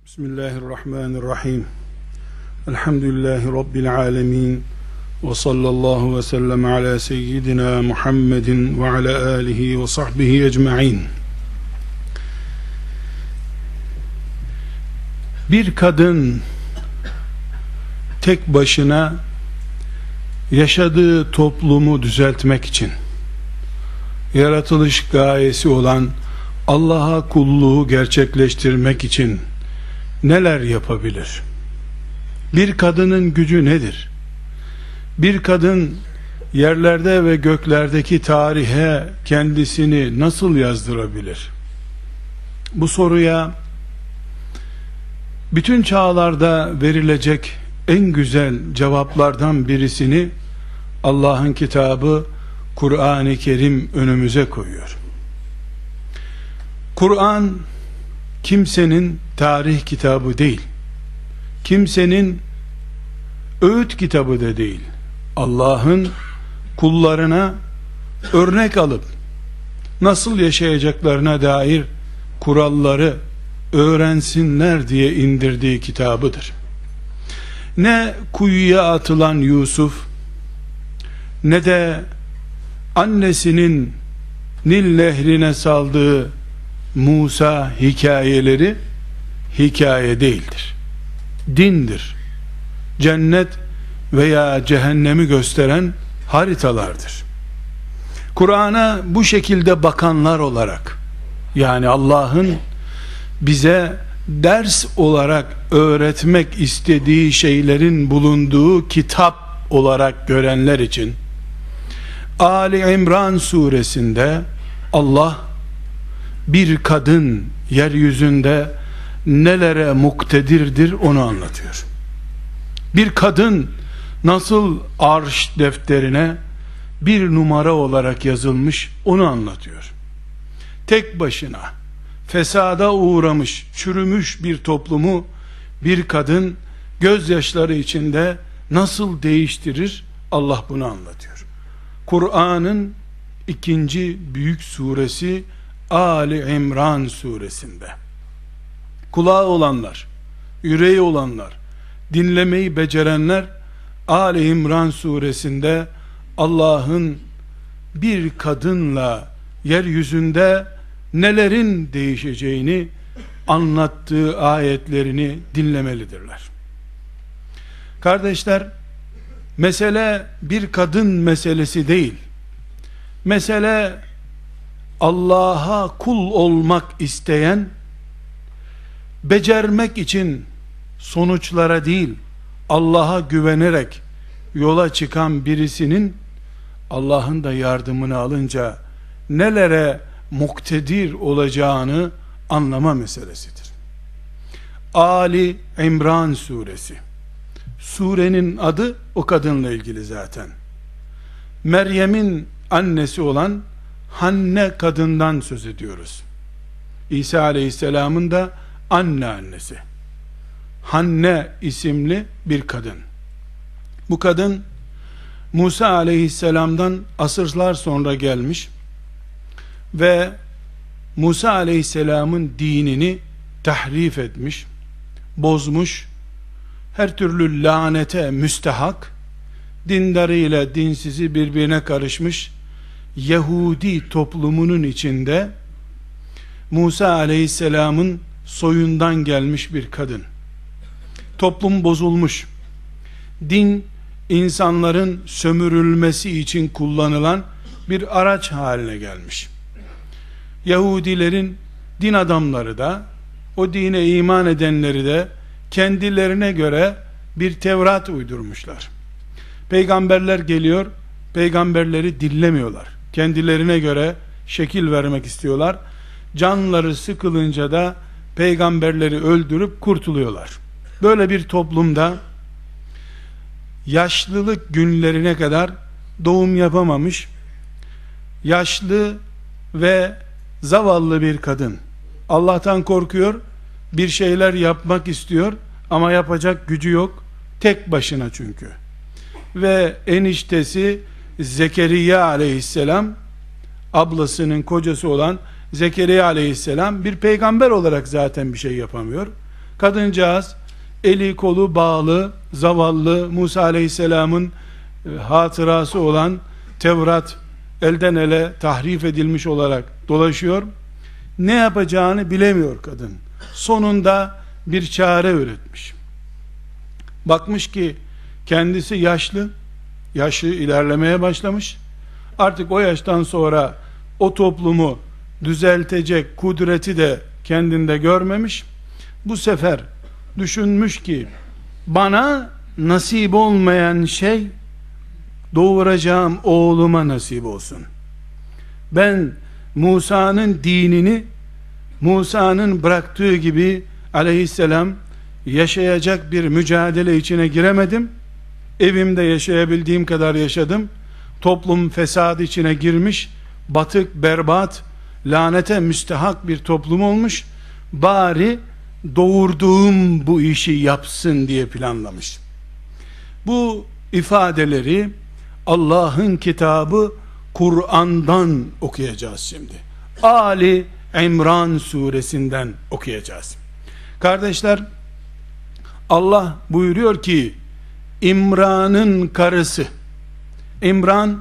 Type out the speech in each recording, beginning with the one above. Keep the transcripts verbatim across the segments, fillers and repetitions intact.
Bismillahirrahmanirrahim. Elhamdülillahi Rabbil alemin. Ve sallallahu ve sellem ala seyyidina Muhammedin ve ala alihi ve sahbihi ecma'in. Bir kadın tek başına yaşadığı toplumu düzeltmek için yaratılış gayesi olan Allah'a kulluğu gerçekleştirmek için neler yapabilir? Bir kadının gücü nedir? Bir kadın yerlerde ve göklerdeki tarihe kendisini nasıl yazdırabilir? Bu soruya bütün çağlarda verilecek en güzel cevaplardan birisini Allah'ın kitabı Kur'an-ı Kerim önümüze koyuyor. Kur'an kimsenin tarih kitabı değil, kimsenin öğüt kitabı da değil. Allah'ın kullarına örnek alıp nasıl yaşayacaklarına dair kuralları öğrensinler diye indirdiği kitabıdır. Ne kuyuya atılan Yusuf, ne de annesinin Nil nehrine saldığı Musa hikayeleri hikaye değildir. Dindir. Cennet veya cehennemi gösteren haritalardır. Kur'an'a bu şekilde bakanlar olarak, yani Allah'ın bize ders olarak öğretmek istediği şeylerin bulunduğu kitap olarak görenler için Ali İmran suresinde Allah bir kadın yeryüzünde nelere muktedirdir onu anlatıyor. Bir kadın nasıl arş defterine bir numara olarak yazılmış onu anlatıyor. Tek başına fesada uğramış, çürümüş bir toplumu bir kadın gözyaşları içinde nasıl değiştirir? Allah bunu anlatıyor. Kur'an'ın ikinci büyük suresi Ali İmran suresinde. Kulağı olanlar, yüreği olanlar, dinlemeyi becerenler Ali İmran suresinde Allah'ın bir kadınla yeryüzünde nelerin değişeceğini anlattığı ayetlerini dinlemelidirler. Kardeşler, mesele bir kadın meselesi değil. Mesele Allah'a kul olmak isteyen, becermek için sonuçlara değil, Allah'a güvenerek yola çıkan birisinin Allah'ın da yardımını alınca nelere muktedir olacağını anlama meselesidir. Ali İmran suresi. Surenin adı o kadınla ilgili zaten. Meryem'in annesi olan Hanne kadından söz ediyoruz. İsa Aleyhisselam'ın da anne annesi. Hanne isimli bir kadın. Bu kadın Musa Aleyhisselam'dan asırlar sonra gelmiş ve Musa Aleyhisselam'ın dinini tahrif etmiş, bozmuş, her türlü lanete müstehak, dindarıyla dinsizi birbirine karışmış Yahudi toplumunun içinde Musa Aleyhisselam'ın soyundan gelmiş bir kadın. Toplum bozulmuş. Din insanların sömürülmesi için kullanılan bir araç haline gelmiş. Yahudilerin din adamları da, o dine iman edenleri de kendilerine göre bir Tevrat uydurmuşlar. Peygamberler geliyor, peygamberleri dinlemiyorlar. Kendilerine göre şekil vermek istiyorlar. Canları sıkılınca da peygamberleri öldürüp kurtuluyorlar. Böyle bir toplumda yaşlılık günlerine kadar doğum yapamamış, yaşlı ve zavallı bir kadın Allah'tan korkuyor, bir şeyler yapmak istiyor ama yapacak gücü yok, tek başına çünkü. Ve eniştesi Zekeriya aleyhisselam, ablasının kocası olan Zekeriya aleyhisselam bir peygamber olarak zaten bir şey yapamıyor. Kadıncağız eli kolu bağlı, zavallı, Musa aleyhisselamın e, hatırası olan Tevrat elden ele tahrif edilmiş olarak dolaşıyor. Ne yapacağını bilemiyor kadın. Sonunda bir çare üretmiş. Bakmış ki kendisi yaşlı, yaşı ilerlemeye başlamış. Artık o yaştan sonra o toplumu düzeltecek kudreti de kendinde görmemiş. Bu sefer düşünmüş ki bana nasip olmayan şey doğuracağım oğluma nasip olsun. Ben Musa'nın dinini Musa'nın bıraktığı gibi aleyhisselam yaşayacak bir mücadele içine giremedim. Evimde yaşayabildiğim kadar yaşadım. Toplum fesad içine girmiş, batık, berbat, lanete müstehak bir toplum olmuş. Bari doğurduğum bu işi yapsın diye planlamış. Bu ifadeleri Allah'ın kitabı Kur'an'dan okuyacağız şimdi. Ali İmran suresinden okuyacağız. Kardeşler, Allah buyuruyor ki İmran'ın karısı, İmran,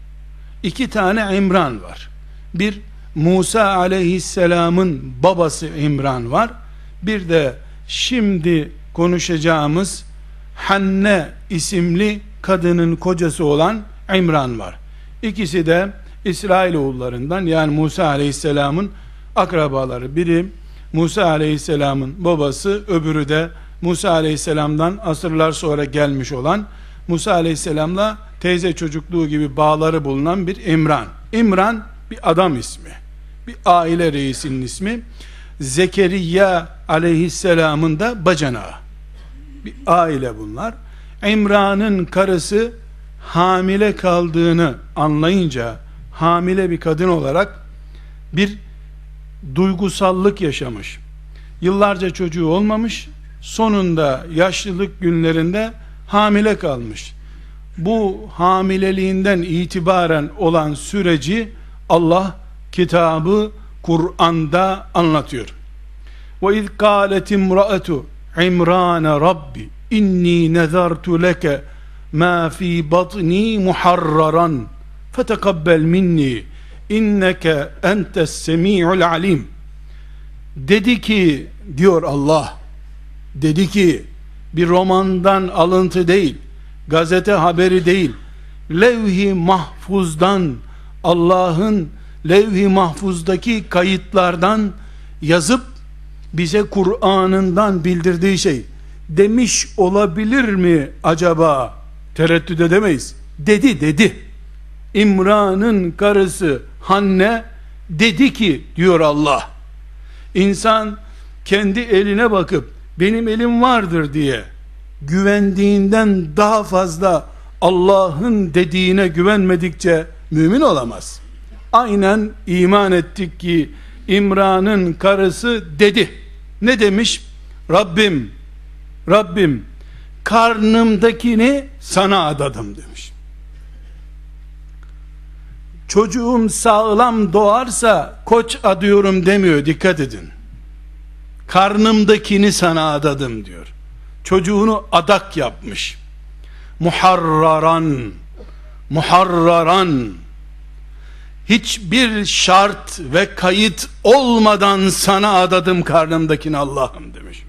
iki tane İmran var. Bir Musa aleyhisselamın babası İmran var. Bir de şimdi konuşacağımız Hanne isimli kadının kocası olan İmran var. İkisi de İsrailoğullarından, yani Musa aleyhisselamın akrabaları. Biri Musa aleyhisselamın babası, öbürü de Musa aleyhisselamdan asırlar sonra gelmiş olan, Musa aleyhisselamla teyze çocukluğu gibi bağları bulunan bir İmran. İmran bir adam ismi, bir aile reisinin ismi. Zekeriya aleyhisselamın da bacanağı. Bir aile bunlar. İmran'ın karısı hamile kaldığını anlayınca, hamile bir kadın olarak bir duygusallık yaşamış. Yıllarca çocuğu olmamış, sonunda yaşlılık günlerinde hamile kalmış. Bu hamileliğinden itibaren olan süreci Allah kitabı Kur'an'da anlatıyor. Ve iz kâlet imra'atu İmran Rabbi inni nezartu leke ma fi batni muharraran fetekabbel minni inneke entes semi'ul alim. Dedi ki, diyor Allah, dedi ki, bir romandan alıntı değil, gazete haberi değil, levh-i mahfuzdan, Allah'ın levh-i mahfuzdaki kayıtlardan yazıp bize Kur'an'ından bildirdiği şey demiş olabilir mi acaba? Tereddüt edemeyiz. Dedi dedi. İmran'ın karısı Hanne dedi ki, diyor Allah. İnsan kendi eline bakıp benim elim vardır diye güvendiğinden daha fazla Allah'ın dediğine güvenmedikçe mümin olamaz. Aynen iman ettik ki İmran'ın karısı dedi. Ne demiş? Rabbim, Rabbim karnımdakini sana adadım demiş. Çocuğum sağlam doğarsa koç adıyorum demiyor, dikkat edin. Karnımdakini sana adadım diyor. Çocuğunu adak yapmış. Muharraran, muharraran, hiçbir şart ve kayıt olmadan sana adadım karnımdakini Allah'ım demiş.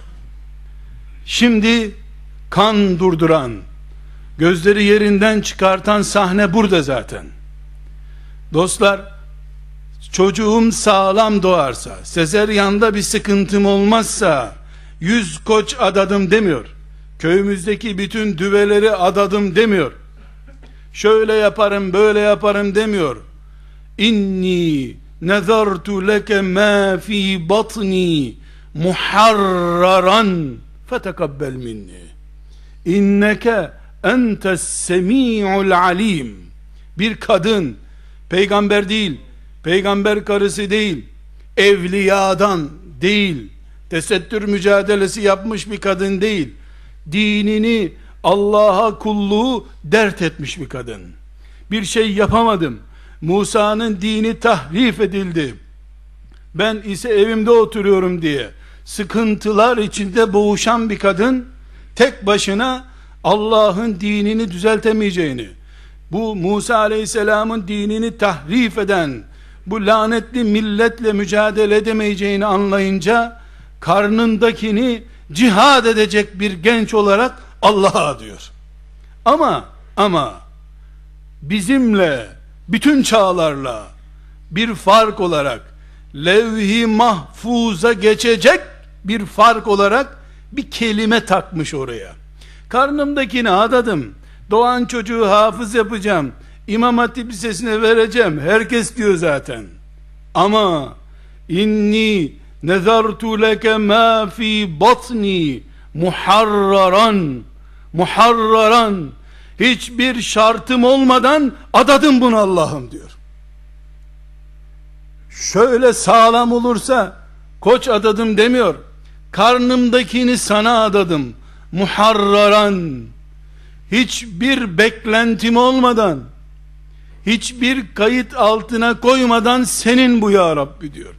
Şimdi kan durduran, gözleri yerinden çıkartan sahne burada zaten. Dostlar, çocuğum sağlam doğarsa, sezeryanda bir sıkıntım olmazsa yüz koç adadım demiyor. Köyümüzdeki bütün düveleri adadım demiyor. Şöyle yaparım, böyle yaparım demiyor. İnni nezartu leke ma fi batni muharraran fetekabbel minni inneke entes semi'ul alim. Bir kadın, peygamber değil, peygamber karısı değil, evliyadan değil, tesettür mücadelesi yapmış bir kadın değil, dinini, Allah'a kulluğu dert etmiş bir kadın. Bir şey yapamadım, Musa'nın dini tahrif edildi, ben ise evimde oturuyorum diye sıkıntılar içinde boğuşan bir kadın tek başına Allah'ın dinini düzeltemeyeceğini, bu Musa aleyhisselamın dinini tahrif eden bu lanetli milletle mücadele edemeyeceğini anlayınca karnındakini cihad edecek bir genç olarak Allah'a diyor. Ama ama bizimle, bütün çağlarla bir fark olarak, levh-i mahfuza geçecek bir fark olarak bir kelime takmış oraya. Karnımdakini adadım, doğan çocuğu hafız yapacağım, İmam Hatip Lisesi'ne vereceğim, herkes diyor zaten. Ama inni nezartu leke ma fi batni muharraran, muharraran, hiçbir şartım olmadan adadım bunu Allah'ım diyor. Şöyle sağlam olursa koç adadım demiyor, karnımdakini sana adadım muharraran, hiçbir beklentim olmadan, hiçbir kayıt altına koymadan senin bu ya Rabbi diyor.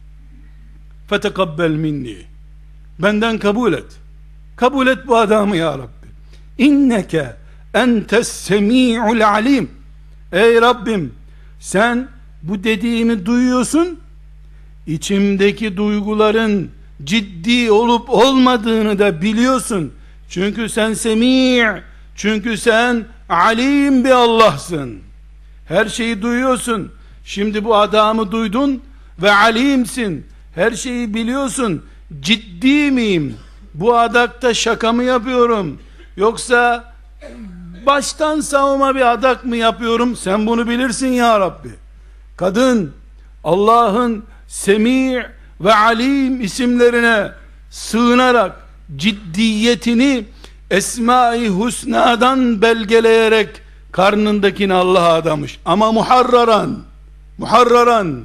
Fetekabbel minni, benden kabul et, kabul et bu adamı ya Rabbi. İnneke entes semi'ul alim, ey Rabbim sen bu dediğimi duyuyorsun, içimdeki duyguların ciddi olup olmadığını da biliyorsun. Çünkü sen semi', çünkü sen alim bir Allah'sın. Her şeyi duyuyorsun. Şimdi bu adamı duydun ve alimsin. Her şeyi biliyorsun. Ciddi miyim? Bu adakta şaka mı yapıyorum? Yoksa baştan savma bir adak mı yapıyorum? Sen bunu bilirsin ya Rabbi. Kadın Allah'ın Semi' ve Alim isimlerine sığınarak ciddiyetini Esma-i Husna'dan belgeleyerek karnındakini Allah'a adamış. Ama muharraran, muharraran,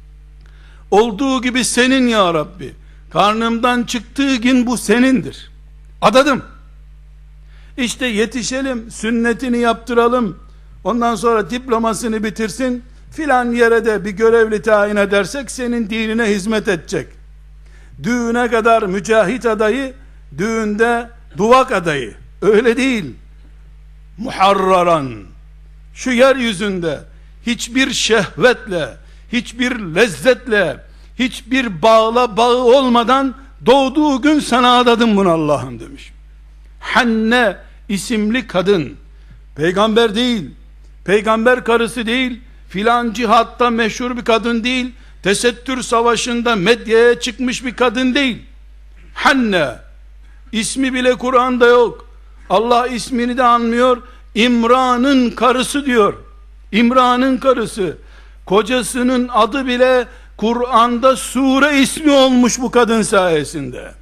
olduğu gibi senin ya Rabbi. Karnımdan çıktığı gün bu senindir. Adadım. İşte yetişelim, sünnetini yaptıralım, ondan sonra diplomasını bitirsin, filan yere de bir görevli tayin edersek senin dinine hizmet edecek. Düğüne kadar mücahit adayı, düğünde duvak adayı. Öyle değil. Muharraran, şu yeryüzünde hiçbir şehvetle, hiçbir lezzetle, hiçbir bağla bağı olmadan doğduğu gün sana adadım bunu Allah'ım demiş. Hanne isimli kadın, peygamber değil, peygamber karısı değil, filan cihatta meşhur bir kadın değil, tesettür savaşında medyaya çıkmış bir kadın değil. Hanne ismi bile Kur'an'da yok. Allah ismini de anmıyor. İmran'ın karısı diyor. İmran'ın karısı. Kocasının adı bile Kur'an'da sure ismi olmuş bu kadın sayesinde.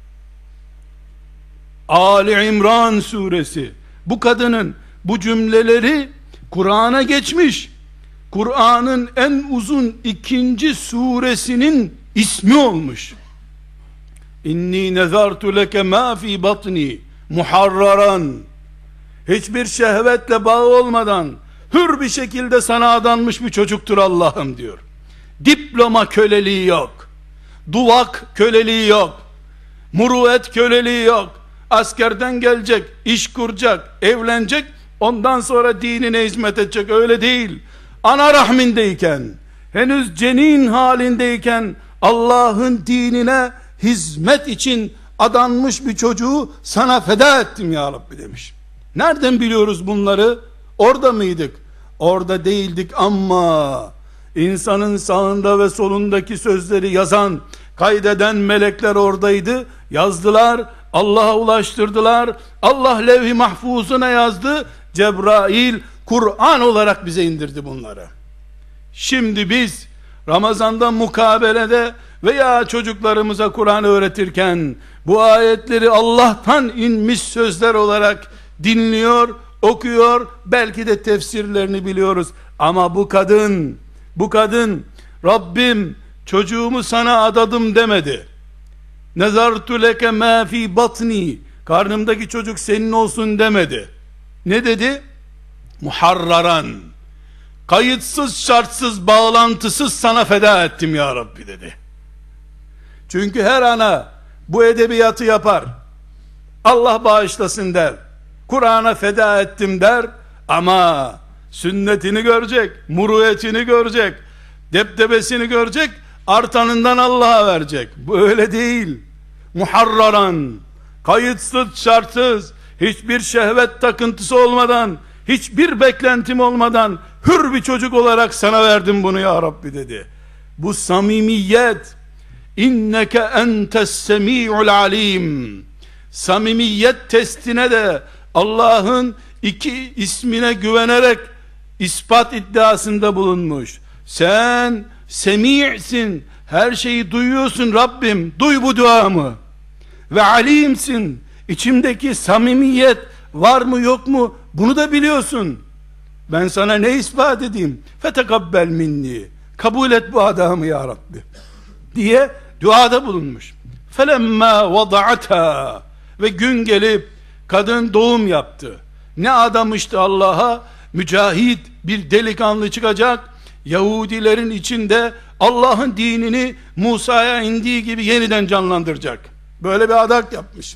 Ali İmran suresi. Bu kadının bu cümleleri Kur'an'a geçmiş. Kur'an'ın en uzun ikinci suresinin ismi olmuş. İnni nezartu leke ma fi batni muharraran, hiçbir şehvetle bağı olmadan hür bir şekilde sana adanmış bir çocuktur Allah'ım diyor. Diploma köleliği yok, duvak köleliği yok, muruet köleliği yok. Askerden gelecek, iş kuracak, evlenecek, ondan sonra dinine hizmet edecek, öyle değil. Ana rahmindeyken, henüz cenin halindeyken Allah'ın dinine hizmet için adanmış bir çocuğu sana feda ettim ya Rabbi demiş. Nereden biliyoruz bunları? Orada mıydık? Orada değildik ama insanın sağında ve solundaki sözleri yazan, kaydeden melekler oradaydı. Yazdılar, Allah'a ulaştırdılar. Allah levh-i mahfuzuna yazdı. Cebrail Kur'an olarak bize indirdi bunları. Şimdi biz Ramazan'da mukabelede veya çocuklarımıza Kur'an öğretirken bu ayetleri Allah'tan inmiş sözler olarak dinliyor, okuyor, belki de tefsirlerini biliyoruz. Ama bu kadın, bu kadın Rabbim çocuğumu sana adadım demedi. Nezartu leke ma fi batni, karnımdaki çocuk senin olsun demedi. Ne dedi? Muharraran, kayıtsız şartsız bağlantısız sana feda ettim ya Rabbi dedi. Çünkü her ana bu edebiyatı yapar. Allah bağışlasın der. Kur'an'a feda ettim der. Ama sünnetini görecek, muruvvetini görecek, debdebesini görecek, artanından Allah'a verecek. Bu öyle değil. Muharraran, kayıtsız şartsız, hiçbir şehvet takıntısı olmadan, hiçbir beklentim olmadan hür bir çocuk olarak sana verdim bunu ya Rabbi dedi. Bu samimiyet, inneke entes semi'ul alim. Samimiyet testine de Allah'ın iki ismine güvenerek ispat iddiasında bulunmuş. Sen semi'sin, her şeyi duyuyorsun Rabbim, duy bu duamı. Ve alimsin, içimdeki samimiyet var mı yok mu bunu da biliyorsun. Ben sana ne ispat edeyim? Fetekabbel minni, kabul et bu adamı ya Rabbi diye duada bulunmuş. Felemma vada'atha, ve gün gelip kadın doğum yaptı. Ne adamıştı Allah'a? Mücahit bir delikanlı çıkacak, Yahudilerin içinde Allah'ın dinini Musa'ya indiği gibi yeniden canlandıracak. Böyle bir adak yapmış.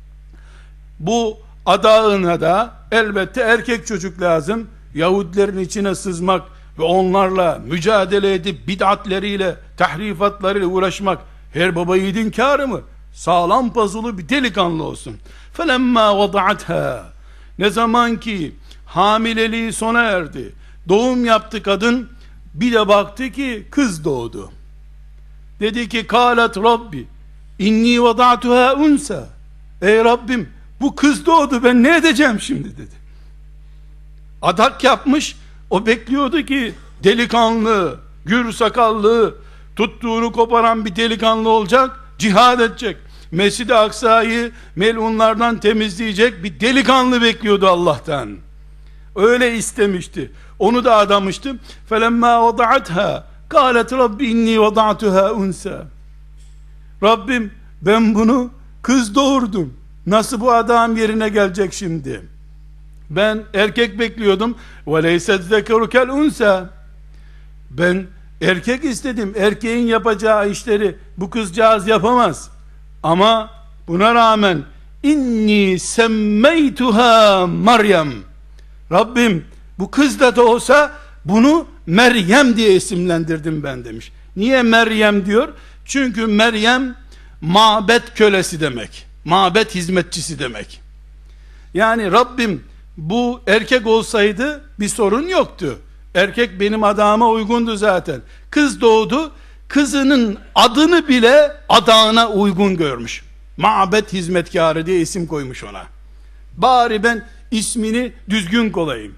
Bu adağına da elbette erkek çocuk lazım. Yahudilerin içine sızmak ve onlarla mücadele edip bid'atleriyle, tahrifatlarıyla uğraşmak her baba yiğidin kârı mı? Sağlam pazulu bir delikanlı olsun. Felemma vada'atha, ne zaman ki hamileliği sona erdi, doğum yaptı kadın, bir de baktı ki kız doğdu. Dedi ki kâlet Rabbi inni vada'tuha unsa, ey Rabbim bu kız doğdu, ben ne edeceğim şimdi dedi. Adak yapmış, o bekliyordu ki delikanlı, gür sakallı, tuttuğunu koparan bir delikanlı olacak, cihad edecek, Mescid-i Aksa'yı melunlardan temizleyecek bir delikanlı bekliyordu Allah'tan. Öyle istemişti, onu da adamıştı. felemma vada'atha kâlet Rabbi inni vada'tuha unsa, Rabbim ben bunu kız doğurdum, nasıl bu adam yerine gelecek şimdi? Ben erkek bekliyordum. Ve leyset zekeru kel unsa, ben erkek istedim, erkeğin yapacağı işleri bu kızcağız yapamaz. Ama buna rağmen inni semmeytuha Meryem, Rabbim bu kız da da olsa bunu Meryem diye isimlendirdim ben demiş. Niye Meryem diyor? Çünkü Meryem mabet kölesi demek, mabet hizmetçisi demek. Yani Rabbim bu erkek olsaydı bir sorun yoktu, erkek benim adağıma uygundu zaten. Kız doğdu, kızının adını bile adağına uygun görmüş. Mabet hizmetkarı diye isim koymuş ona. Bari ben ismini düzgün koyayım.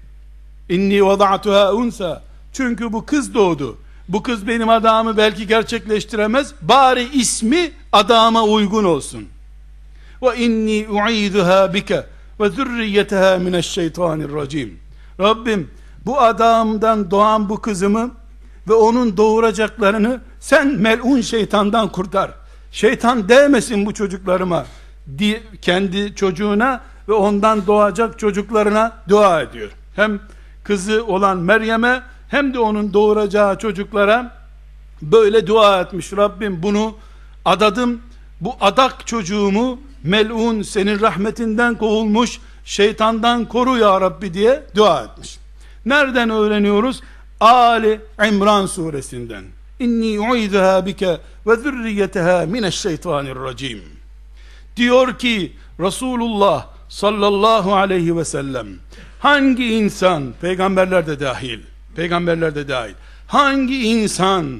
İnni vada'tuha unsa, çünkü bu kız doğdu, bu kız benim adağımı belki gerçekleştiremez, bari ismi adağıma uygun olsun. Ve inni u'iduha bike ve zürriyeteha mineşşeytanirracim, Rabbim bu adamdan doğan bu kızımı ve onun doğuracaklarını sen melun şeytandan kurtar, şeytan değmesin bu çocuklarıma diye kendi çocuğuna ve ondan doğacak çocuklarına dua ediyor. Hem kızı olan Meryem'e hem de onun doğuracağı çocuklara böyle dua etmiş. Rabbim bunu adadım, bu adak çocuğumu melun, senin rahmetinden kovulmuş şeytandan koru ya Rabbi diye dua etmiş. Nereden öğreniyoruz? Ali İmran suresinden. İnni u'iduha bike ve zürriyeteha mineşşeytanirracim. Diyor ki Resulullah sallallahu aleyhi ve sellem, hangi insan, peygamberler de dahil, peygamberler de dahil, hangi insan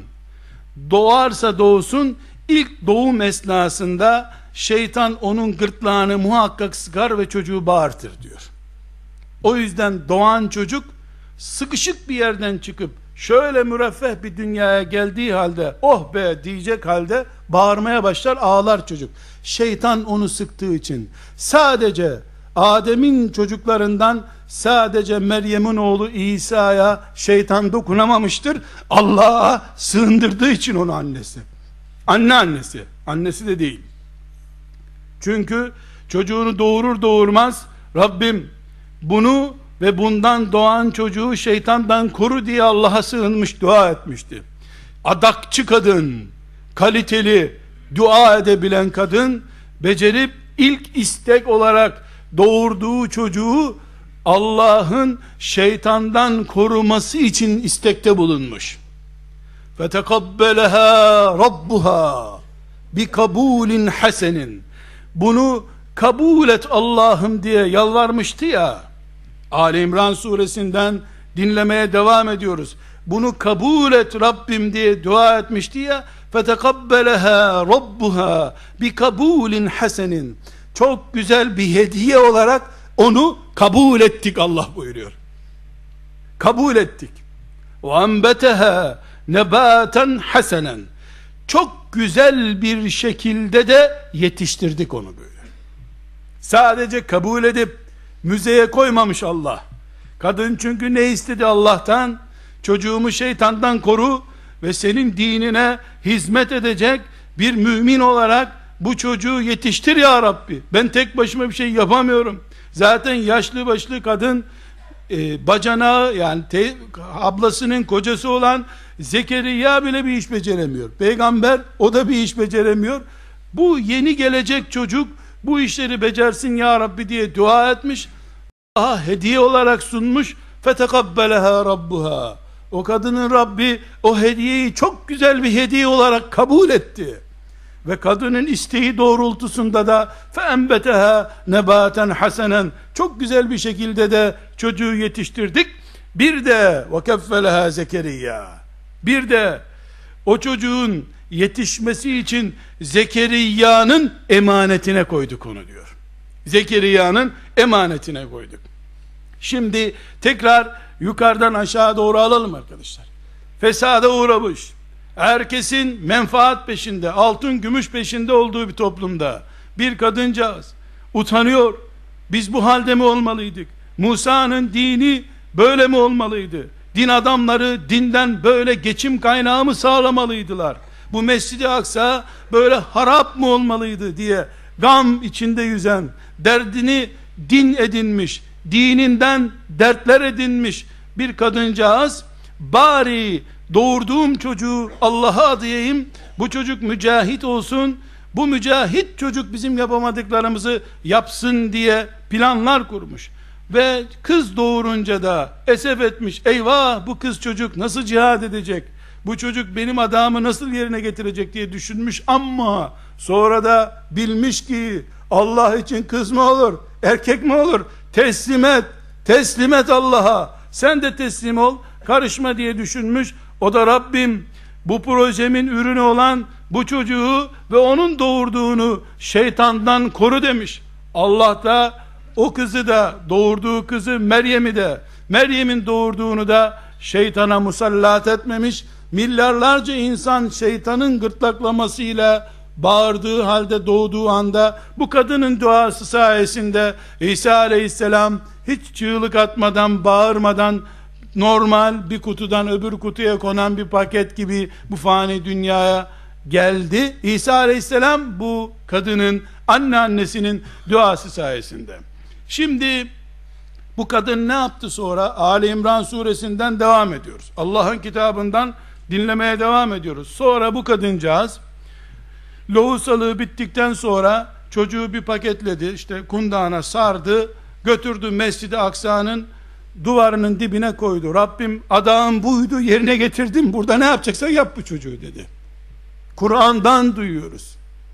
doğarsa doğsun, ilk doğum esnasında şeytan onun gırtlağını muhakkak sıkar ve çocuğu bağırtır diyor. O yüzden doğan çocuk sıkışık bir yerden çıkıp şöyle müreffeh bir dünyaya geldiği halde oh be diyecek halde bağırmaya başlar, ağlar çocuk. Şeytan onu sıktığı için. Sadece Adem'in çocuklarından sadece Meryem'in oğlu İsa'ya şeytan dokunamamıştır. Allah'a sığındırdığı için onu annesi. Anne annesi. Annesi de değil. Çünkü çocuğunu doğurur doğurmaz Rabbim bunu ve bundan doğan çocuğu şeytandan koru diye Allah'a sığınmış, dua etmişti. Adakçı kadın kaliteli dua edebilen kadın, becerip ilk istek olarak doğurduğu çocuğu Allah'ın şeytandan koruması için istekte bulunmuş. فَتَقَبَّلَهَا رَبُّهَا بِكَبُولٍ حَسَنٍ. Bunu kabul et Allah'ım diye yalvarmıştı ya. Ali İmran suresinden dinlemeye devam ediyoruz. Bunu kabul et Rabbim diye dua etmişti ya. فَتَقَبَّلَهَا رَبُّهَا بِكَبُولٍ حَسَنٍ. Çok güzel bir hediye olarak onu kabul ettik Allah buyuruyor. Kabul ettik. وَاَنْبَتَهَا نَبَاتًا حَسَنًا. Çok güzel bir şekilde de yetiştirdik onu böyle. Sadece kabul edip müzeye koymamış Allah. Kadın çünkü ne istedi Allah'tan? Çocuğumu şeytandan koru ve senin dinine hizmet edecek bir mümin olarak bu çocuğu yetiştir ya Rabbi. Ben tek başıma bir şey yapamıyorum. Zaten yaşlı başlı kadın e, bacanağı, yani te, ablasının kocası olan Zekeriya bile bir iş beceremiyor. Peygamber, o da bir iş beceremiyor. Bu yeni gelecek çocuk bu işleri becersin ya Rabbi diye dua etmiş. Aha, hediye olarak sunmuş. فَتَقَبَّلَهَا رَبُّهَا. O kadının Rabbi o hediyeyi çok güzel bir hediye olarak kabul etti. Ve kadının isteği doğrultusunda da فَاَنْبَتَهَا نَبَاتًا حَسَنًا. Çok güzel bir şekilde de çocuğu yetiştirdik. Bir de وَكَفَّلَهَا Zekeriya. Bir de o çocuğun yetişmesi için Zekeriya'nın emanetine koyduk onu diyor. Zekeriya'nın emanetine koyduk. Şimdi tekrar yukarıdan aşağı doğru alalım arkadaşlar. Fesada uğramış, herkesin menfaat peşinde, altın gümüş peşinde olduğu bir toplumda bir kadıncağız utanıyor. Biz bu halde mi olmalıydık? Musa'nın dini böyle mi olmalıydı? Din adamları dinden böyle geçim kaynağı mı sağlamalıydılar? Bu Mescid-i Aksa böyle harap mı olmalıydı diye gam içinde yüzen, derdini din edinmiş, dininden dertler edinmiş bir kadıncağız, bari doğurduğum çocuğu Allah'a adayayım, bu çocuk mücahit olsun, bu mücahit çocuk bizim yapamadıklarımızı yapsın diye planlar kurmuş. Ve kız doğurunca da esef etmiş, eyvah bu kız çocuk nasıl cihad edecek, bu çocuk benim adamı nasıl yerine getirecek diye düşünmüş. Ama sonra da bilmiş ki Allah için kız mı olur, erkek mi olur? Teslim et, teslim et Allah'a, sen de teslim ol, karışma diye düşünmüş. O da Rabbim bu projemin ürünü olan bu çocuğu ve onun doğurduğunu şeytandan koru demiş. Allah da o kızı da, doğurduğu kızı Meryem'i de, Meryem'in doğurduğunu da şeytana musallat etmemiş. Milyarlarca insan şeytanın gırtlaklamasıyla bağırdığı halde doğduğu anda bu kadının duası sayesinde İsa aleyhisselam hiç çığlık atmadan, bağırmadan, normal bir kutudan öbür kutuya konan bir paket gibi bu fani dünyaya geldi. İsa aleyhisselam bu kadının, anneannesinin duası sayesinde. Şimdi bu kadın ne yaptı sonra? Ali İmran suresinden devam ediyoruz. Allah'ın kitabından dinlemeye devam ediyoruz. Sonra bu kadıncağız lohusalığı bittikten sonra çocuğu bir paketledi, işte kundağına sardı, götürdü Mescid-i Aksa'nın duvarının dibine koydu. Rabbim adağım buydu, yerine getirdim, burada ne yapacaksan yap bu çocuğu dedi. Kur'an'dan duyuyoruz.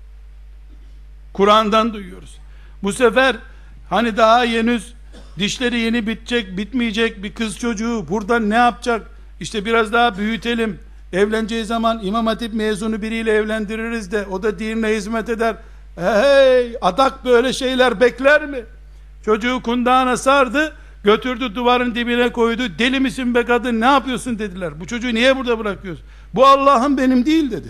Kur'an'dan duyuyoruz. Bu sefer hani daha henüz dişleri yeni bitecek, bitmeyecek bir kız çocuğu burada ne yapacak? İşte biraz daha büyütelim, evleneceği zaman İmam Hatip mezunu biriyle evlendiririz de o da dinine hizmet eder. Hey, adak böyle şeyler bekler mi? Çocuğu kundağına sardı, götürdü duvarın dibine koydu. Deli misin be kadın, ne yapıyorsun dediler. Bu çocuğu niye burada bırakıyorsun? Bu Allah'ın, benim değil dedi.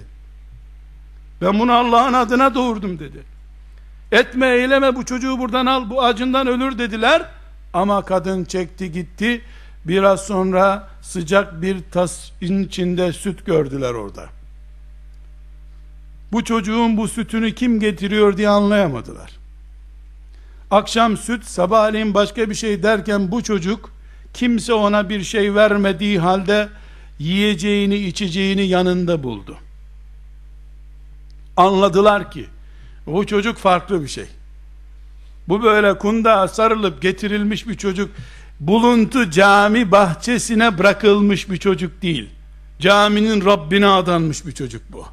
Ben bunu Allah'ın adına doğurdum dedi. Etme eyleme, bu çocuğu buradan al, bu acından ölür dediler. Ama kadın çekti gitti. Biraz sonra sıcak bir tasın içinde süt gördüler orada. Bu çocuğun bu sütünü kim getiriyor diye anlayamadılar. Akşam süt, sabahleyin başka bir şey derken bu çocuk, kimse ona bir şey vermediği halde yiyeceğini içeceğini yanında buldu. Anladılar ki bu çocuk farklı bir şey. Bu böyle kundağa sarılıp getirilmiş bir çocuk, buluntu cami bahçesine bırakılmış bir çocuk değil. Caminin Rabbine adanmış bir çocuk bu.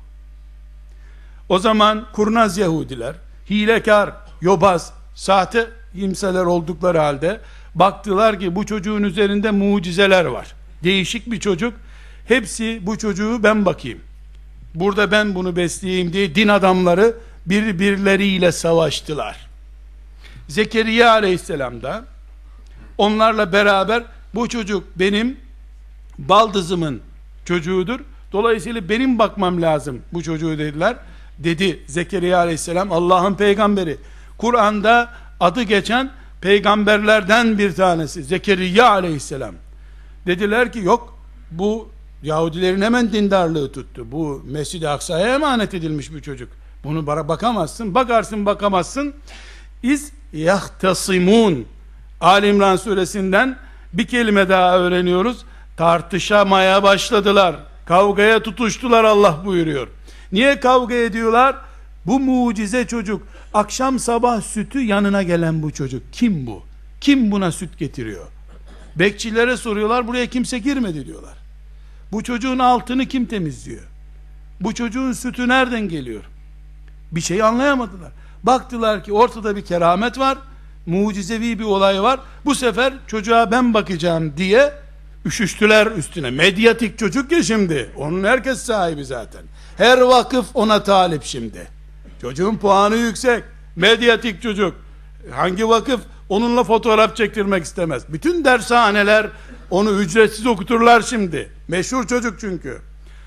O zaman kurnaz Yahudiler, hilekar, yobaz, sahte kimseler oldukları halde baktılar ki bu çocuğun üzerinde mucizeler var. Değişik bir çocuk. Hepsi bu çocuğu ben bakayım, burada ben bunu besleyeyim diye din adamları birbirleriyle savaştılar. Zekeriya aleyhisselam da onlarla beraber bu çocuk benim baldızımın çocuğudur, dolayısıyla benim bakmam lazım bu çocuğu dediler. Dedi Zekeriya aleyhisselam, Allah'ın peygamberi, Kur'an'da adı geçen peygamberlerden bir tanesi Zekeriya aleyhisselam. Dediler ki yok, bu Yahudilerin hemen dindarlığı tuttu. Bu Mescid-i Aksa'ya emanet edilmiş bir çocuk. Bunu bana bakamazsın, bakarsın bakamazsın. İz yahtasimun. Ali İmran suresinden bir kelime daha öğreniyoruz. Tartışamaya başladılar. Kavgaya tutuştular, Allah buyuruyor. Niye kavga ediyorlar? Bu mucize çocuk, akşam sabah sütü yanına gelen bu çocuk kim bu? Kim buna süt getiriyor? Bekçilere soruyorlar, buraya kimse girmedi diyorlar. Bu çocuğun altını kim temizliyor? Bu çocuğun sütü nereden geliyor? Bir şey anlayamadılar. Baktılar ki ortada bir keramet var, mucizevi bir olay var. Bu sefer çocuğa ben bakacağım diye üşüştüler üstüne. Medyatik çocuk ya şimdi. Onun herkes sahibi zaten. Her vakıf ona talip şimdi. Çocuğun puanı yüksek. Medyatik çocuk. Hangi vakıf onunla fotoğraf çektirmek istemez? Bütün dershaneler onu ücretsiz okuturlar şimdi. Meşhur çocuk çünkü.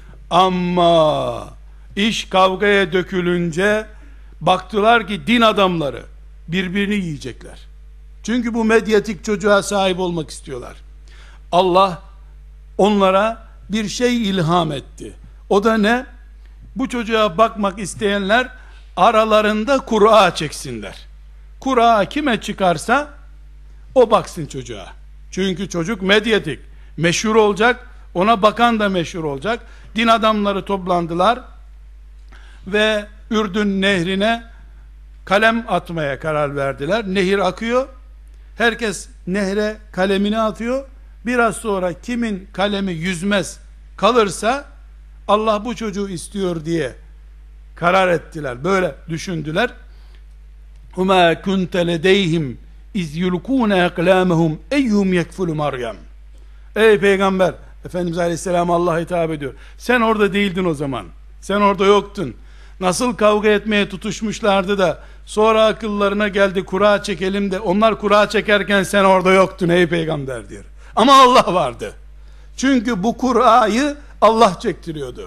Ama iş kavgaya dökülünce baktılar ki din adamları birbirini yiyecekler. Çünkü bu medyatik çocuğa sahip olmak istiyorlar. Allah onlara bir şey ilham etti. O da ne? Bu çocuğa bakmak isteyenler aralarında kura çeksinler. Kura kime çıkarsa o baksın çocuğa. Çünkü çocuk medyatik, meşhur olacak, ona bakan da meşhur olacak. Din adamları toplandılar ve Ürdün nehrine kalem atmaya karar verdiler. Nehir akıyor, herkes nehre kalemini atıyor. Biraz sonra kimin kalemi yüzmez kalırsa Allah bu çocuğu istiyor diye karar ettiler. Böyle düşündüler. وَمَا كُنْتَ لَدَيْهِمْ اِذْ يُلْقُونَ اَقْلَامَهُمْ اَيُّمْ يَكْفُلُ Meryem. Ey peygamber, Efendimiz Aleyhisselam Allah hitap ediyor. Sen orada değildin o zaman. Sen orada yoktun. Nasıl kavga etmeye tutuşmuşlardı da sonra akıllarına geldi kura çekelim de, onlar kura çekerken sen orada yoktun ey peygamber diyor. Ama Allah vardı. Çünkü bu kurayı Allah çektiriyordu.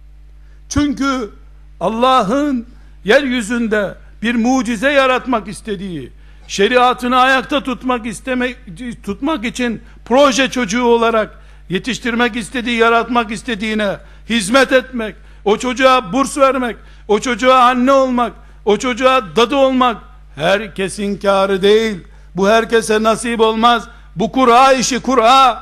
Çünkü Allah'ın yeryüzünde bir mucize yaratmak istediği, şeriatını ayakta tutmak istemek tutmak için proje çocuğu olarak yetiştirmek istediği, yaratmak istediğine hizmet etmek, o çocuğa burs vermek, o çocuğa anne olmak, o çocuğa dadı olmak herkesin kârı değil. Bu herkese nasip olmaz. Bu Kur'a işi Kur'a.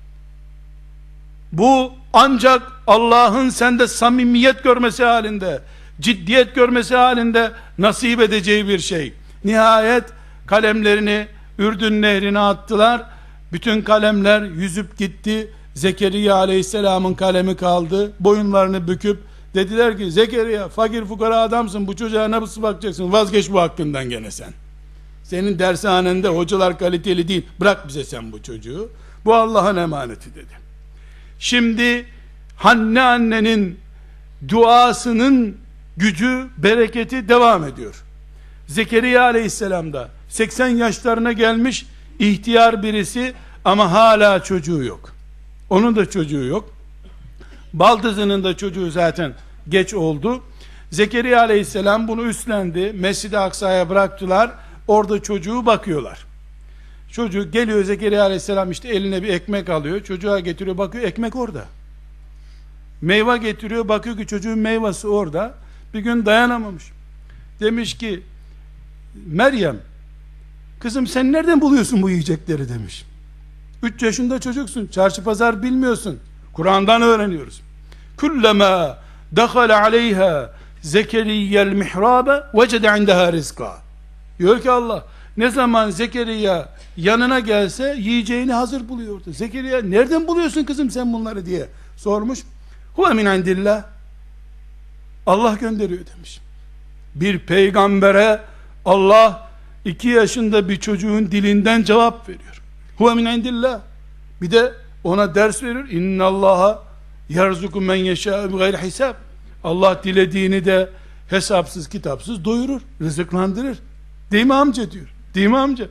Bu ancak Allah'ın sende samimiyet görmesi halinde, ciddiyet görmesi halinde nasip edeceği bir şey. Nihayet kalemlerini Ürdün nehrine attılar. Bütün kalemler yüzüp gitti. Zekeriya aleyhisselamın kalemi kaldı. Boyunlarını büküp dediler ki Zekeriya, fakir fukara adamsın, bu çocuğa nasıl bakacaksın, vazgeç bu hakkından gene sen. Senin dershanende hocalar kaliteli değil, bırak bize sen bu çocuğu, bu Allah'ın emaneti dedi. Şimdi Hanne annenin duasının gücü, bereketi devam ediyor. Zekeriya aleyhisselam da seksen yaşlarına gelmiş ihtiyar birisi ama hala çocuğu yok. Onun da çocuğu yok. Baldızının da çocuğu zaten geç oldu. Zekeriya aleyhisselam bunu üstlendi. Mescid-i Aksa'ya bıraktılar. Orada çocuğu bakıyorlar. Çocuk geliyor, Zekeriya aleyhisselam işte eline bir ekmek alıyor. Çocuğa getiriyor, bakıyor ekmek orada. Meyve getiriyor, bakıyor ki çocuğun meyvesi orada. Bir gün dayanamamış. Demiş ki Meryem, kızım sen nereden buluyorsun bu yiyecekleri demiş. Üç yaşında çocuksun, çarşı pazar bilmiyorsun. Kur'an'dan öğreniyoruz. Kullama dakhala aleyha Zekeriya'l mihrabe vecede indeha rizka. Diyor ki Allah, ne zaman Zekeriya yanına gelse yiyeceğini hazır buluyordu. Zekeriya, nereden buluyorsun kızım sen bunları diye sormuş. Huve min indillah. Allah gönderiyor demiş. Bir peygambere Allah iki yaşında bir çocuğun dilinden cevap veriyor. Huve min indillah. Bir de ona ders verir. İnnallaha yerzuku men yeşâ'u bi gayri hisab. Allah dilediğini de hesapsız kitapsız doyurur, rızıklandırır. Değil mi amca diyor. Değil mi amca?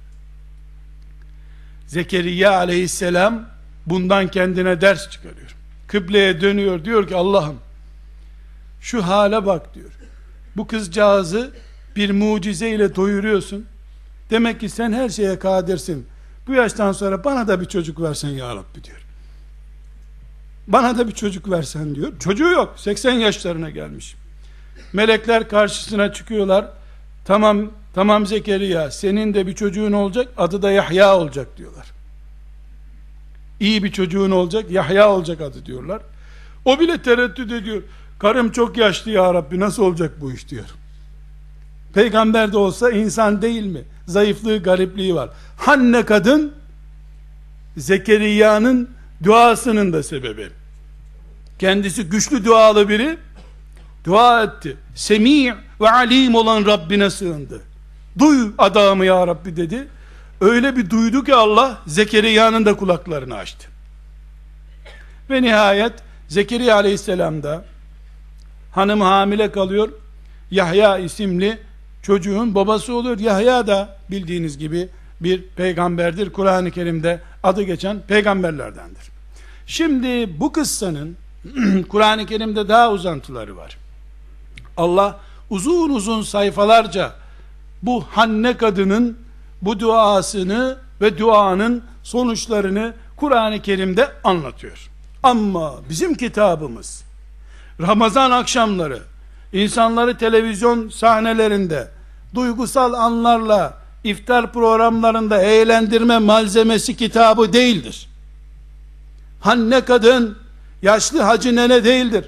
Zekeriya aleyhisselam bundan kendine ders çıkarıyor. Kıbleye dönüyor, diyor ki Allah'ım şu hale bak diyor. Bu kızcağızı bir mucize ile doyuruyorsun. Demek ki sen her şeye kadirsin. Bu yaştan sonra bana da bir çocuk versen ya Rabbi diyor. Bana da bir çocuk versen diyor. Çocuğu yok. seksen yaşlarına gelmiş. Melekler karşısına çıkıyorlar. Tamam, tamam Zekeriya, senin de bir çocuğun olacak, adı da Yahya olacak diyorlar. İyi bir çocuğun olacak, Yahya olacak adı diyorlar. O bile tereddüt ediyor. Karım çok yaşlı ya Rabbi, nasıl olacak bu iş diyor. Peygamber de olsa insan değil mi? Zayıflığı, garipliği var. Hanne kadın Zekeriya'nın duasının da sebebi. Kendisi güçlü dualı biri, dua etti. Semi' ve alim olan Rabbine sığındı. Duy adamı ya Rabbi dedi. Öyle bir duydu ki Allah Zekeriya'nın da kulaklarını açtı. Ve nihayet Zekeriya aleyhisselam da hanım hamile kalıyor. Yahya isimli çocuğun babası oluyor. Yahya da bildiğiniz gibi bir peygamberdir. Kur'an-ı Kerim'de adı geçen peygamberlerdendir. Şimdi bu kıssanın Kur'an-ı Kerim'de daha uzantıları var. Allah uzun uzun sayfalarca bu Hanne kadının bu duasını ve duanın sonuçlarını Kur'an-ı Kerim'de anlatıyor. Ama bizim kitabımız Ramazan akşamları insanları televizyon sahnelerinde duygusal anlarla iftar programlarında eğlendirme malzemesi kitabı değildir. Hanne kadın yaşlı hacı nene değildir.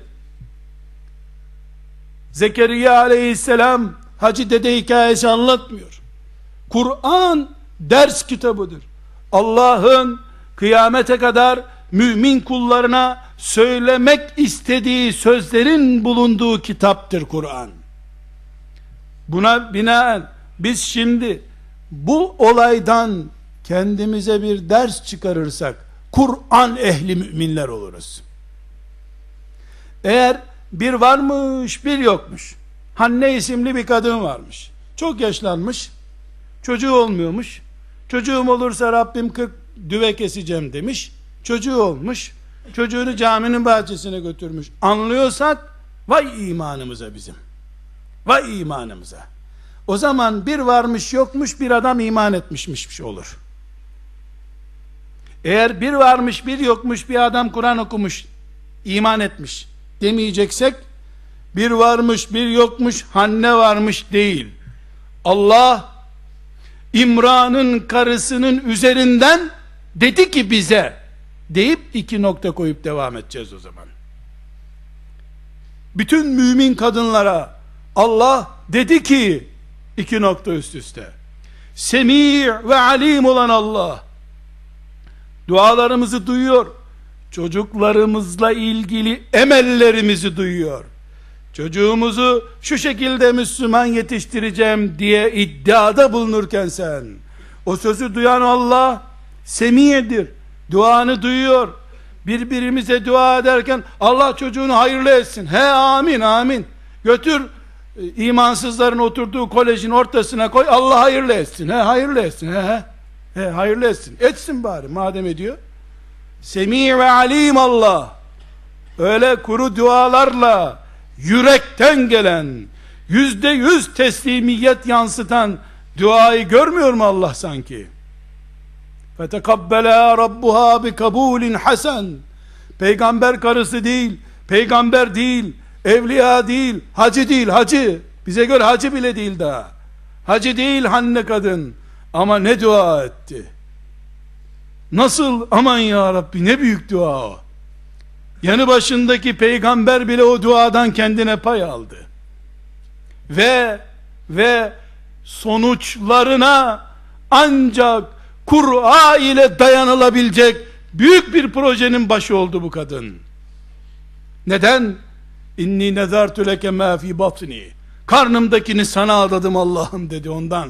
Zekeriya aleyhisselam hacı dede hikayesi anlatmıyor. Kur'an ders kitabıdır. Allah'ın kıyamete kadar mümin kullarına söylemek istediği sözlerin bulunduğu kitaptır Kur'an. Buna binaen biz şimdi bu olaydan kendimize bir ders çıkarırsak Kur'an ehli müminler oluruz. Eğer bir varmış bir yokmuş, Hanne isimli bir kadın varmış, çok yaşlanmış, çocuğu olmuyormuş, çocuğum olursa Rabbim kırk düve keseceğim demiş, çocuğu olmuş, çocuğunu caminin bahçesine götürmüş anlıyorsak vay imanımıza bizim, vay imanımıza. O zaman bir varmış yokmuş bir adam iman etmişmiş olur. Eğer bir varmış bir yokmuş bir adam Kur'an okumuş iman etmiş demeyeceksek, bir varmış bir yokmuş Hanne varmış değil, Allah İmran'ın karısının üzerinden dedi ki bize deyip iki nokta koyup devam edeceğiz o zaman. Bütün mümin kadınlara Allah dedi ki iki nokta üst üste. Semi' ve alim olan Allah dualarımızı duyuyor. Çocuklarımızla ilgili emellerimizi duyuyor. Çocuğumuzu şu şekilde Müslüman yetiştireceğim diye iddiada bulunurken sen, o sözü duyan Allah Semi'dir. Duanı duyuyor. Birbirimize dua ederken Allah çocuğunu hayırlı etsin. He amin amin. Götür imansızların oturduğu kolejin ortasına koy. Allah hayırlı etsin. He hayırlı etsin. He he. He hayırlı etsin. Etsin bari madem ediyor. Semi ve alim Allah. Öyle kuru dualarla yürekten gelen, yüzde yüz teslimiyet yansıtan duayı görmüyor mu Allah sanki? فَتَقَبَّلَا رَبُّهَا بِكَبُولٍ hasen. Peygamber karısı değil, peygamber değil, evliya değil, hacı değil, hacı. Bize göre hacı bile değil daha. Hacı değil Hanne kadın. Ama ne dua etti? Nasıl, aman ya Rabbi, ne büyük dua o. Yanı başındaki peygamber bile o duadan kendine pay aldı. ve ve sonuçlarına ancak Kur'an ile dayanılabilecek büyük bir projenin başı oldu bu kadın. Neden? İnni nezartu leke ma fi batni. Karnımdakini sana adadım Allah'ım dedi ondan.